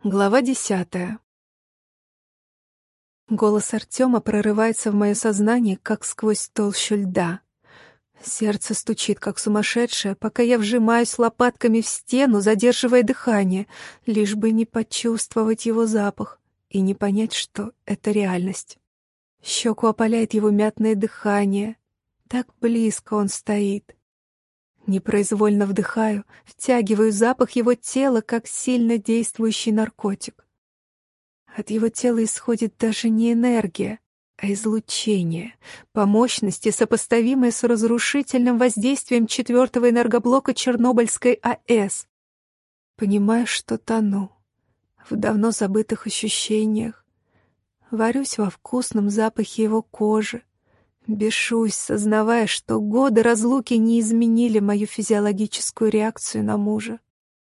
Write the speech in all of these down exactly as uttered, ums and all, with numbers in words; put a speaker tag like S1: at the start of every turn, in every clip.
S1: Глава десятая. Голос Артема прорывается в мое сознание, как сквозь толщу льда. Сердце стучит, как сумасшедшее, пока я вжимаюсь лопатками в стену, задерживая дыхание, лишь бы не почувствовать его запах и не понять, что это реальность. Щеку опаляет его мятное дыхание. Так близко он стоит. Непроизвольно вдыхаю, втягиваю запах его тела, как сильно действующий наркотик. От его тела исходит даже не энергия, а излучение, по мощности сопоставимое с разрушительным воздействием четвертого энергоблока Чернобыльской АЭС. Понимаю, что тону в давно забытых ощущениях, варюсь во вкусном запахе его кожи, бешусь, сознавая, что годы разлуки не изменили мою физиологическую реакцию на мужа.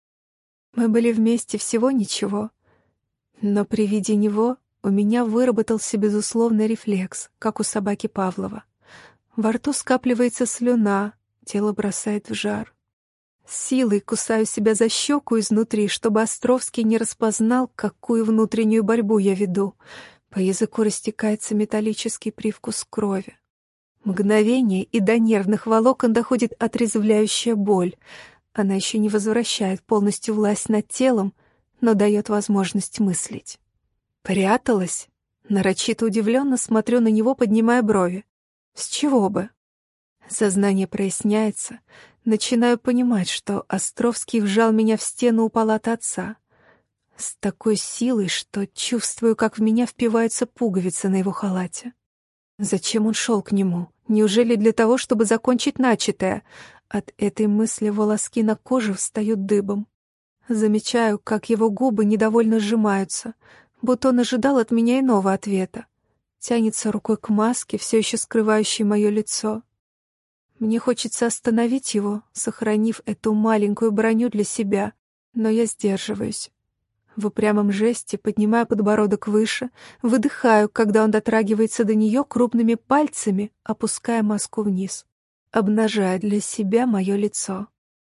S1: Мы были вместе всего ничего, но при виде него у меня выработался безусловный рефлекс, как у собаки Павлова. Во рту скапливается слюна, тело бросает в жар. С силой кусаю себя за щеку изнутри, чтобы Островский не распознал, какую внутреннюю борьбу я веду. По языку растекается металлический привкус крови. Мгновение, и до нервных волокон доходит отрезвляющая боль. Она еще не возвращает полностью власть над телом, но дает возможность мыслить. Пряталась? Нарочито удивленно смотрю на него, поднимая брови. С чего бы? Сознание проясняется. Начинаю понимать, что Островский вжал меня в стену у палаты отца. С такой силой, что чувствую, как в меня впиваются пуговицы на его халате. Зачем он шел к нему? Неужели для того, чтобы закончить начатое? От этой мысли волоски на коже встают дыбом. Замечаю, как его губы недовольно сжимаются, будто он ожидал от меня иного ответа. Тянется рукой к маске, все еще скрывающей мое лицо. Мне хочется остановить его, сохранив эту маленькую броню для себя, но я сдерживаюсь. В упрямом жесте поднимаю подбородок выше, выдыхаю, когда он дотрагивается до нее крупными пальцами, опуская маску вниз, обнажая для себя мое лицо.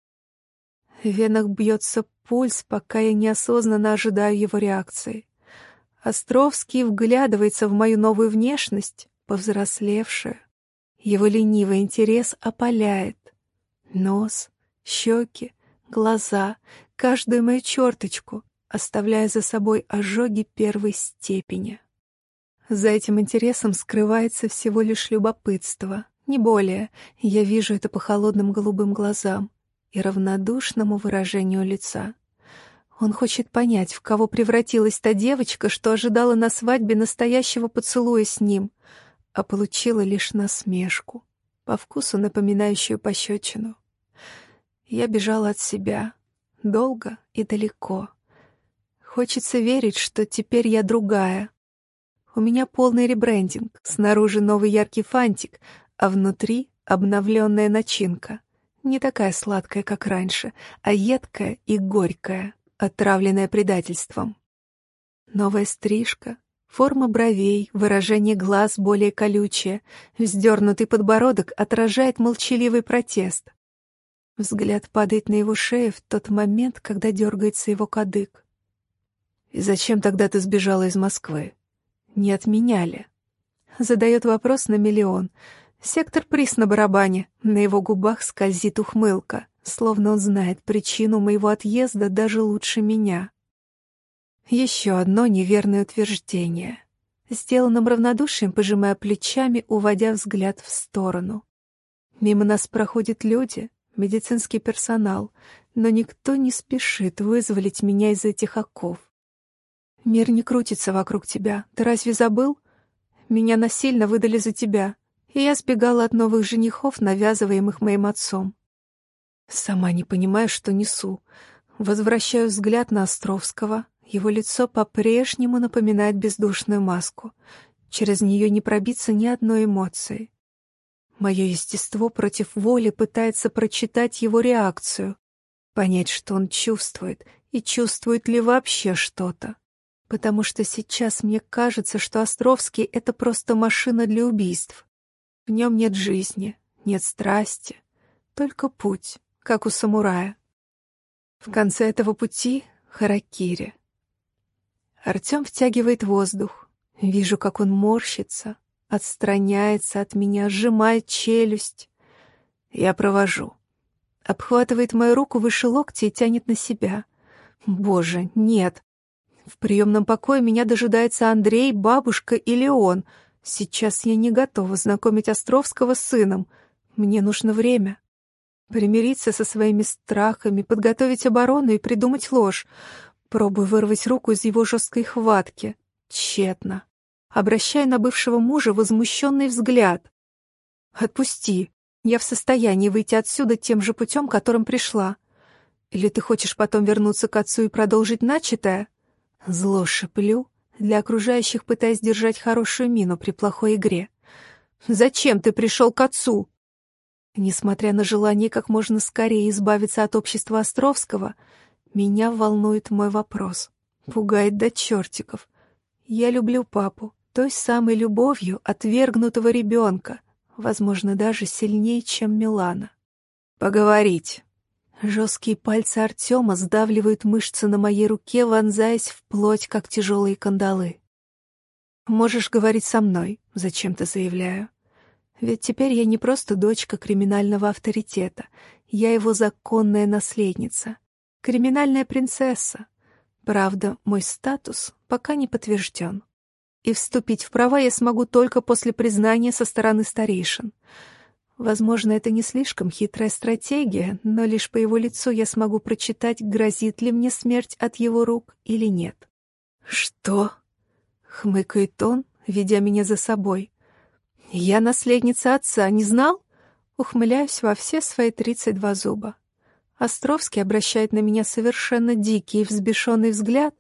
S1: В венах бьется пульс, пока я неосознанно ожидаю его реакции. Островский вглядывается в мою новую внешность, повзрослевшую. Его ленивый интерес опаляет. Нос, щеки, глаза, каждую мою черточку, оставляя за собой ожоги первой степени. За этим интересом скрывается всего лишь любопытство, не более. Я вижу это по холодным голубым глазам и равнодушному выражению лица. Он хочет понять, в кого превратилась та девочка, что ожидала на свадьбе настоящего поцелуя с ним, а получила лишь насмешку, по вкусу напоминающую пощечину. Я бежала от себя, долго и далеко. Хочется верить, что теперь я другая. У меня полный ребрендинг, снаружи новый яркий фантик, а внутри обновленная начинка. Не такая сладкая, как раньше, а едкая и горькая, отравленная предательством. Новая стрижка, форма бровей, выражение глаз более колючее, вздернутый подбородок отражает молчаливый протест. Взгляд падает на его шею в тот момент, когда дергается его кадык. «И зачем тогда ты сбежала из Москвы? Не отменяли?» Задает вопрос на миллион. Сектор приз на барабане, на его губах скользит ухмылка, словно он знает причину моего отъезда даже лучше меня. Еще одно неверное утверждение. Сделанным равнодушием пожимая плечами, уводя взгляд в сторону. Мимо нас проходят люди, медицинский персонал, но никто не спешит вызволить меня из этих оков. Мир не крутится вокруг тебя. Ты разве забыл? Меня насильно выдали за тебя, и я сбегала от новых женихов, навязываемых моим отцом. Сама не понимаю, что несу. Возвращаю взгляд на Островского. Его лицо по-прежнему напоминает бездушную маску. Через нее не пробиться ни одной эмоции. Мое естество против воли пытается прочитать его реакцию, понять, что он чувствует, и чувствует ли вообще что-то. Потому что сейчас мне кажется, что Островский — это просто машина для убийств. В нем нет жизни, нет страсти, только путь, как у самурая. В конце этого пути — харакири. Артем втягивает воздух. Вижу, как он морщится, отстраняется от меня, сжимает челюсть. Я провожу. Обхватывает мою руку выше локтя и тянет на себя. Боже, нет. В приемном покое меня дожидается Андрей, бабушка и Леон. Сейчас я не готова знакомить Островского с сыном. Мне нужно время. Примириться со своими страхами, подготовить оборону и придумать ложь. Пробую вырвать руку из его жесткой хватки. Тщетно. Обращаю на бывшего мужа возмущенный взгляд. «Отпусти. Я в состоянии выйти отсюда тем же путем, которым пришла. Или ты хочешь потом вернуться к отцу и продолжить начатое?» Зло шиплю, для окружающих пытаясь держать хорошую мину при плохой игре. «Зачем ты пришел к отцу?» Несмотря на желание как можно скорее избавиться от общества Островского, меня волнует мой вопрос. Пугает до чертиков. Я люблю папу, той самой любовью отвергнутого ребенка, возможно, даже сильнее, чем Милана. «Поговорить». Жесткие пальцы Артема сдавливают мышцы на моей руке, вонзаясь в плоть, как тяжелые кандалы. «Можешь говорить со мной», — зачем-то заявляю. Ведь теперь я не просто дочка криминального авторитета, я его законная наследница, криминальная принцесса. Правда, мой статус пока не подтвержден. И вступить в права я смогу только после признания со стороны старейшин. Возможно, это не слишком хитрая стратегия, но лишь по его лицу я смогу прочитать, грозит ли мне смерть от его рук или нет. «Что?» — хмыкает он, ведя меня за собой. «Я наследница отца, не знал?» Ухмыляюсь во все свои тридцать два зуба. Островский обращает на меня совершенно дикий и взбешенный взгляд.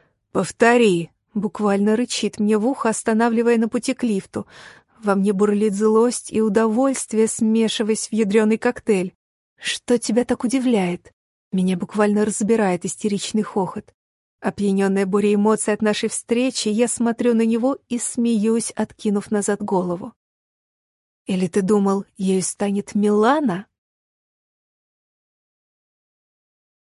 S1: «Повтори!» — буквально рычит мне в ухо, останавливая на пути к лифту. Во мне бурлит злость и удовольствие, смешиваясь в ядреный коктейль. «Что тебя так удивляет?» Меня буквально разбирает истеричный хохот. Опьяненная бурей эмоций от нашей встречи, я смотрю на него и смеюсь, откинув назад голову. «Или ты думал, ею станет Милана?»